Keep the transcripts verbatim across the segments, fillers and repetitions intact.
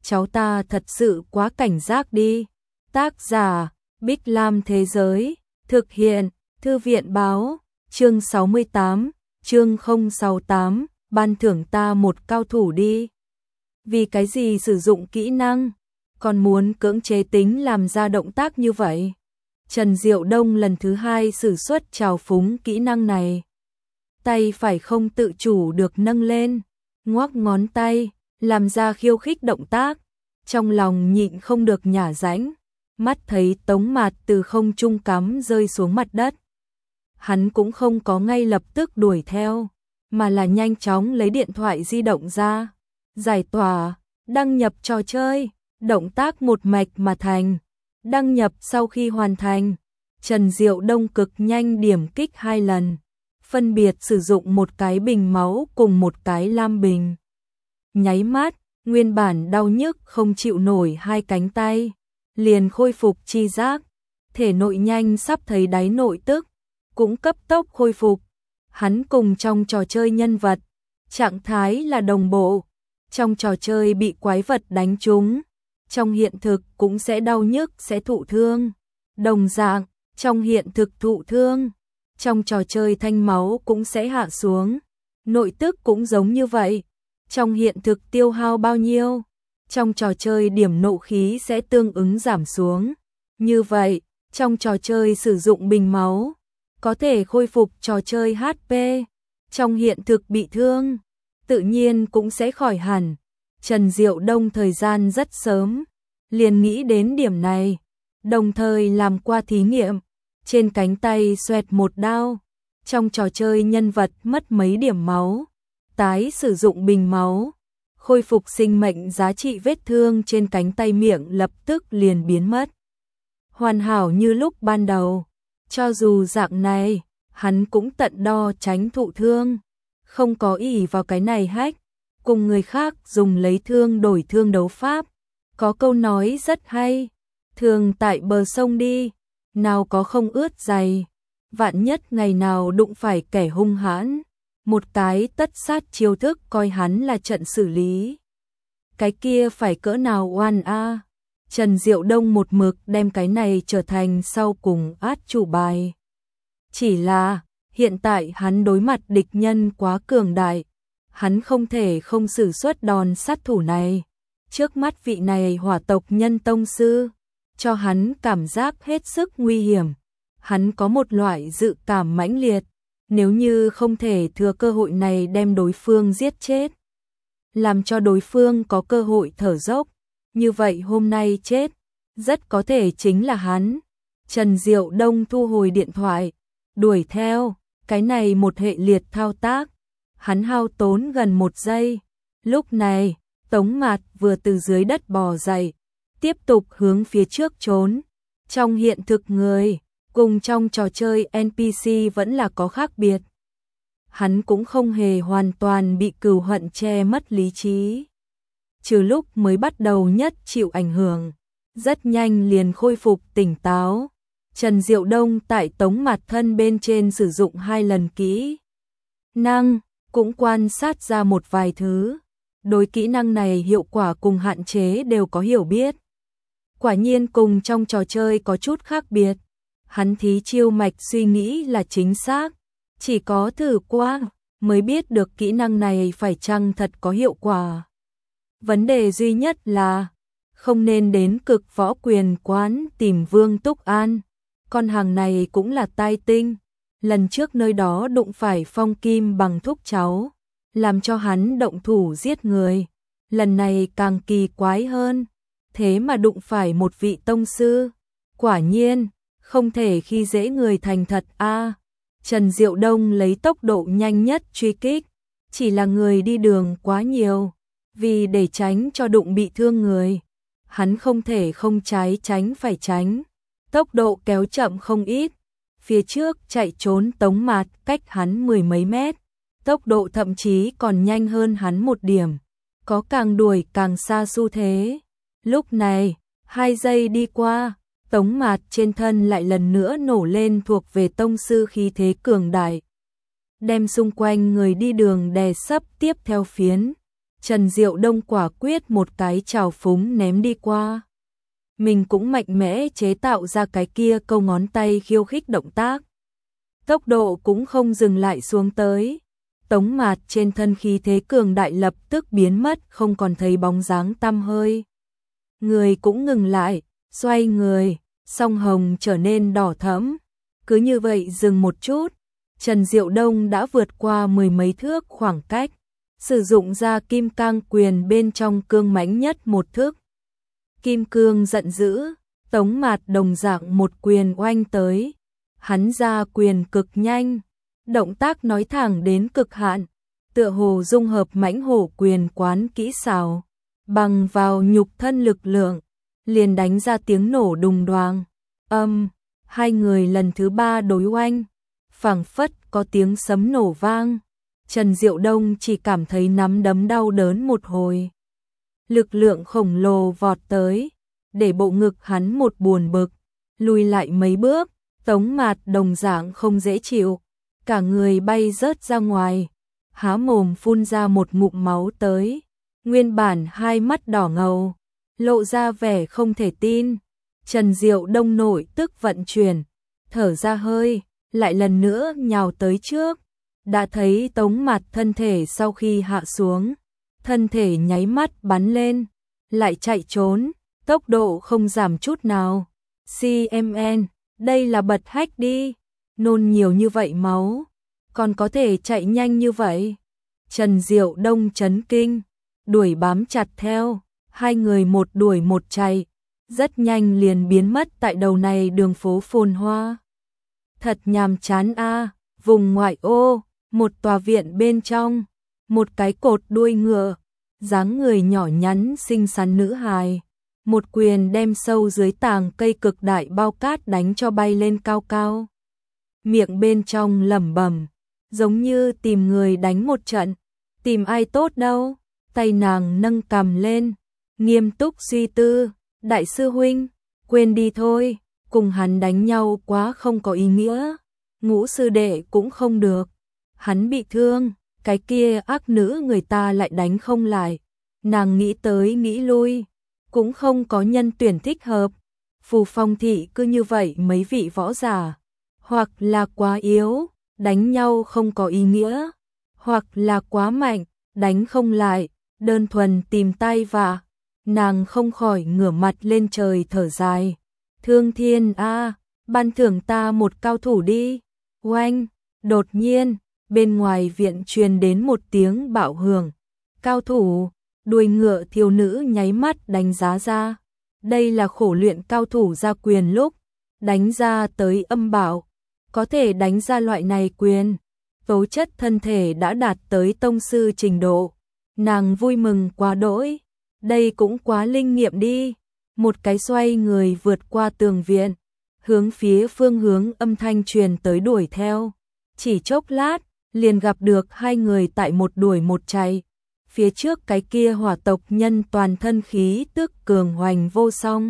cháu ta thật sự quá cảnh giác đi. Tác giả, Bích Lam Thế Giới, thực hiện, Thư viện Báo, chương sáu mươi tám, chương không sáu tám, ban thưởng ta một cao thủ đi. Vì cái gì sử dụng kỹ năng, còn muốn cưỡng chế tính làm ra động tác như vậy? Trần Diệu Đông lần thứ hai sử xuất trào phúng kỹ năng này. Tay phải không tự chủ được nâng lên, ngoắc ngón tay, làm ra khiêu khích động tác. Trong lòng nhịn không được nhả rãnh, mắt thấy Tống Mạt từ không trung cắm rơi xuống mặt đất. Hắn cũng không có ngay lập tức đuổi theo, mà là nhanh chóng lấy điện thoại di động ra, giải tỏa, đăng nhập trò chơi, động tác một mạch mà thành. Đăng nhập sau khi hoàn thành, Trần Diệu Đông cực nhanh điểm kích hai lần, phân biệt sử dụng một cái bình máu cùng một cái lam bình. Nháy mắt, nguyên bản đau nhức không chịu nổi hai cánh tay, liền khôi phục chi giác, thể nội nhanh sắp thấy đáy nội tức, cũng cấp tốc khôi phục. Hắn cùng trong trò chơi nhân vật, trạng thái là đồng bộ, trong trò chơi bị quái vật đánh trúng, trong hiện thực cũng sẽ đau nhức, sẽ thụ thương. Đồng dạng, trong hiện thực thụ thương, trong trò chơi thanh máu cũng sẽ hạ xuống. Nội tức cũng giống như vậy. Trong hiện thực tiêu hao bao nhiêu, trong trò chơi điểm nộ khí sẽ tương ứng giảm xuống. Như vậy, trong trò chơi sử dụng bình máu, có thể khôi phục trò chơi hát pê. Trong hiện thực bị thương, tự nhiên cũng sẽ khỏi hẳn. Trần Diệu Đông thời gian rất sớm, liền nghĩ đến điểm này, đồng thời làm qua thí nghiệm, trên cánh tay xoẹt một đao, trong trò chơi nhân vật mất mấy điểm máu, tái sử dụng bình máu, khôi phục sinh mệnh, giá trị vết thương trên cánh tay miệng lập tức liền biến mất. Hoàn hảo như lúc ban đầu, cho dù dạng này, hắn cũng tận đo tránh thụ thương, không có ỷ vào cái này hack, cùng người khác dùng lấy thương đổi thương đấu pháp. Có câu nói rất hay, thường tại bờ sông đi, nào có không ướt giày, vạn nhất ngày nào đụng phải kẻ hung hãn, một cái tất sát chiêu thức coi hắn là trận xử lý. Cái kia phải cỡ nào oan a. Trần Diệu Đông một mực đem cái này trở thành sau cùng át chủ bài. Chỉ là, hiện tại hắn đối mặt địch nhân quá cường đại, hắn không thể không sử xuất đòn sát thủ này. Trước mắt vị này hỏa tộc nhân tông sư, cho hắn cảm giác hết sức nguy hiểm. Hắn có một loại dự cảm mãnh liệt, nếu như không thể thừa cơ hội này đem đối phương giết chết, làm cho đối phương có cơ hội thở dốc, như vậy hôm nay chết, rất có thể chính là hắn. Trần Diệu Đông thu hồi điện thoại, đuổi theo, cái này một hệ liệt thao tác, hắn hao tốn gần một giây. Lúc này, Tống Mạt vừa từ dưới đất bò dậy, tiếp tục hướng phía trước trốn. Trong hiện thực người, cùng trong trò chơi en pê xê vẫn là có khác biệt. Hắn cũng không hề hoàn toàn bị cừu hận che mất lý trí. Trừ lúc mới bắt đầu nhất chịu ảnh hưởng, rất nhanh liền khôi phục tỉnh táo. Trần Diệu Đông tại Tống Mạt thân bên trên sử dụng hai lần kỹ năng, cũng quan sát ra một vài thứ. Đối kỹ năng này hiệu quả cùng hạn chế đều có hiểu biết. Quả nhiên cùng trong trò chơi có chút khác biệt. Hắn thí chiêu mạch suy nghĩ là chính xác, chỉ có thử qua mới biết được kỹ năng này phải chăng thật có hiệu quả. Vấn đề duy nhất là không nên đến Cực Võ Quyền quán tìm Vương Túc An. Con hàng này cũng là tai tinh. Lần trước nơi đó đụng phải Phong Kim bằng thúc cháu, làm cho hắn động thủ giết người. Lần này càng kỳ quái hơn, thế mà đụng phải một vị tông sư. Quả nhiên, không thể khi dễ người thành thật a. À, Trần Diệu Đông lấy tốc độ nhanh nhất truy kích, chỉ là người đi đường quá nhiều, vì để tránh cho đụng bị thương người, hắn không thể không trái tránh phải tránh, tốc độ kéo chậm không ít. Phía trước chạy trốn Tống Mạt cách hắn mười mấy mét, tốc độ thậm chí còn nhanh hơn hắn một điểm, có càng đuổi càng xa xu thế. Lúc này, hai giây đi qua, Tống Mạt trên thân lại lần nữa nổ lên thuộc về tông sư khí thế cường đại, đem xung quanh người đi đường đè sấp tiếp theo phiến. Trần Diệu Đông quả quyết một cái trào phúng ném đi qua. Mình cũng mạnh mẽ chế tạo ra cái kia câu ngón tay khiêu khích động tác. Tốc độ cũng không dừng lại xuống tới. Tống Mạt trên thân khí thế cường đại lập tức biến mất, không còn thấy bóng dáng tăm hơi. Người cũng ngừng lại, xoay người, song hồng trở nên đỏ thẫm. Cứ như vậy dừng một chút, Trần Diệu Đông đã vượt qua mười mấy thước khoảng cách, sử dụng ra kim cang quyền bên trong cương mãnh nhất một thước. Kim cương giận dữ, Tống Mạt đồng dạng một quyền oanh tới. Hắn ra quyền cực nhanh, động tác nói thẳng đến cực hạn, tựa hồ dung hợp mãnh hổ quyền quán kỹ xảo, bằng vào nhục thân lực lượng, liền đánh ra tiếng nổ đùng đoàng. Âm, hai người lần thứ ba đối oanh, phảng phất có tiếng sấm nổ vang. Trần Diệu Đông chỉ cảm thấy nắm đấm đau đớn một hồi. Lực lượng khổng lồ vọt tới, để bộ ngực hắn một buồn bực, lùi lại mấy bước. Tống Mạt đồng dạng không dễ chịu, cả người bay rớt ra ngoài, há mồm phun ra một ngụm máu tới. Nguyên bản hai mắt đỏ ngầu, lộ ra vẻ không thể tin. Trần Diệu Đông nội tức vận chuyển, thở ra hơi, lại lần nữa nhào tới trước. Đã thấy Tống Mạt thân thể sau khi hạ xuống, thân thể nháy mắt bắn lên, lại chạy trốn, tốc độ không giảm chút nào. xê em en, đây là bật hách đi, nôn nhiều như vậy máu, còn có thể chạy nhanh như vậy. Trần Diệu Đông chấn kinh, đuổi bám chặt theo, hai người một đuổi một chạy, rất nhanh liền biến mất tại đầu này đường phố phồn hoa. Thật nhàm chán a, vùng ngoại ô, một tòa viện bên trong, một cái cột đuôi ngựa, dáng người nhỏ nhắn xinh xắn nữ hài, một quyền đem sâu dưới tàng cây cực đại bao cát đánh cho bay lên cao cao. Miệng bên trong lẩm bẩm, giống như tìm người đánh một trận, tìm ai tốt đâu. Tay nàng nâng cằm lên, nghiêm túc suy tư, đại sư huynh, quên đi thôi, cùng hắn đánh nhau quá không có ý nghĩa, Ngũ sư đệ cũng không được, hắn bị thương, cái kia ác nữ người ta lại đánh không lại. Nàng nghĩ tới nghĩ lui, cũng không có nhân tuyển thích hợp. Phù Phong thị cứ như vậy mấy vị võ giả, hoặc là quá yếu, đánh nhau không có ý nghĩa, hoặc là quá mạnh, đánh không lại, đơn thuần tìm tay vạ. Nàng không khỏi ngửa mặt lên trời thở dài. Thương Thiên a, ban thưởng ta một cao thủ đi. Oanh, đột nhiên, bên ngoài viện truyền đến một tiếng bạo hưởng. Cao thủ, đuôi ngựa thiếu nữ nháy mắt đánh giá ra. Đây là khổ luyện cao thủ ra quyền lúc, đánh ra tới âm bảo. Có thể đánh ra loại này quyền, tố chất thân thể đã đạt tới tông sư trình độ. Nàng vui mừng quá đỗi, đây cũng quá linh nghiệm đi. Một cái xoay người vượt qua tường viện, hướng phía phương hướng âm thanh truyền tới đuổi theo. Chỉ chốc lát, liền gặp được hai người tại một đuổi một chạy. Phía trước cái kia hỏa tộc nhân toàn thân khí tức cường hoành vô song.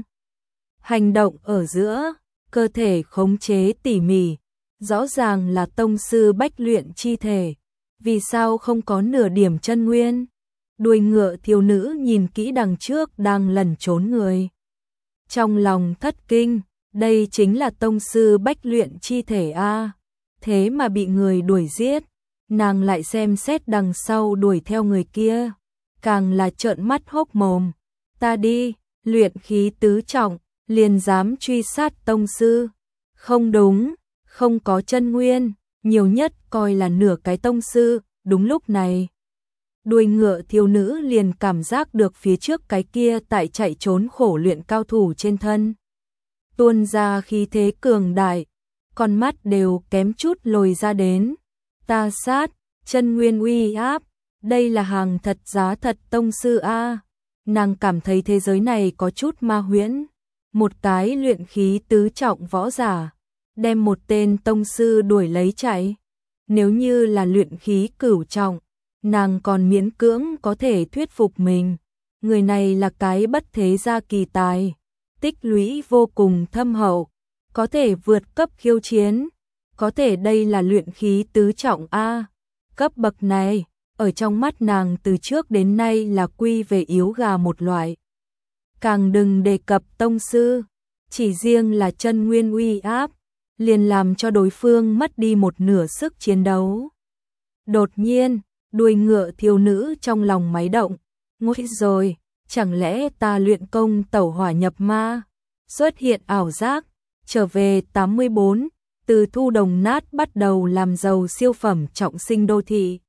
Hành động ở giữa, cơ thể khống chế tỉ mỉ, rõ ràng là tông sư bách luyện chi thể. Vì sao không có nửa điểm chân nguyên? Đuôi ngựa thiếu nữ nhìn kỹ đằng trước đang lẩn trốn người. Trong lòng thất kinh, đây chính là tông sư bách luyện chi thể a, thế mà bị người đuổi giết. Nàng lại xem xét đằng sau đuổi theo người kia, càng là trợn mắt hốc mồm. Ta đi, luyện khí tứ trọng, liền dám truy sát tông sư. Không đúng, không có chân nguyên, nhiều nhất coi là nửa cái tông sư. Đúng lúc này, đuôi ngựa thiếu nữ liền cảm giác được phía trước cái kia tại chạy trốn khổ luyện cao thủ trên thân tuôn ra khí thế cường đại, con mắt đều kém chút lồi ra đến. Ta sát, chân nguyên uy áp, đây là hàng thật giá thật tông sư a. Nàng cảm thấy thế giới này có chút ma huyễn. Một cái luyện khí tứ trọng võ giả, đem một tên tông sư đuổi lấy chạy. Nếu như là luyện khí cửu trọng, nàng còn miễn cưỡng có thể thuyết phục mình. Người này là cái bất thế gia kỳ tài, tích lũy vô cùng thâm hậu, có thể vượt cấp khiêu chiến. Có thể đây là luyện khí tứ trọng a, cấp bậc này, ở trong mắt nàng từ trước đến nay là quy về yếu gà một loại. Càng đừng đề cập tông sư, chỉ riêng là chân nguyên uy áp, liền làm cho đối phương mất đi một nửa sức chiến đấu. Đột nhiên, đuôi ngựa thiếu nữ trong lòng máy động, ngồi rồi, chẳng lẽ ta luyện công tẩu hỏa nhập ma, xuất hiện ảo giác, trở về tám mươi bốn, từ thu đồng nát bắt đầu làm giàu siêu phẩm trọng sinh đô thị.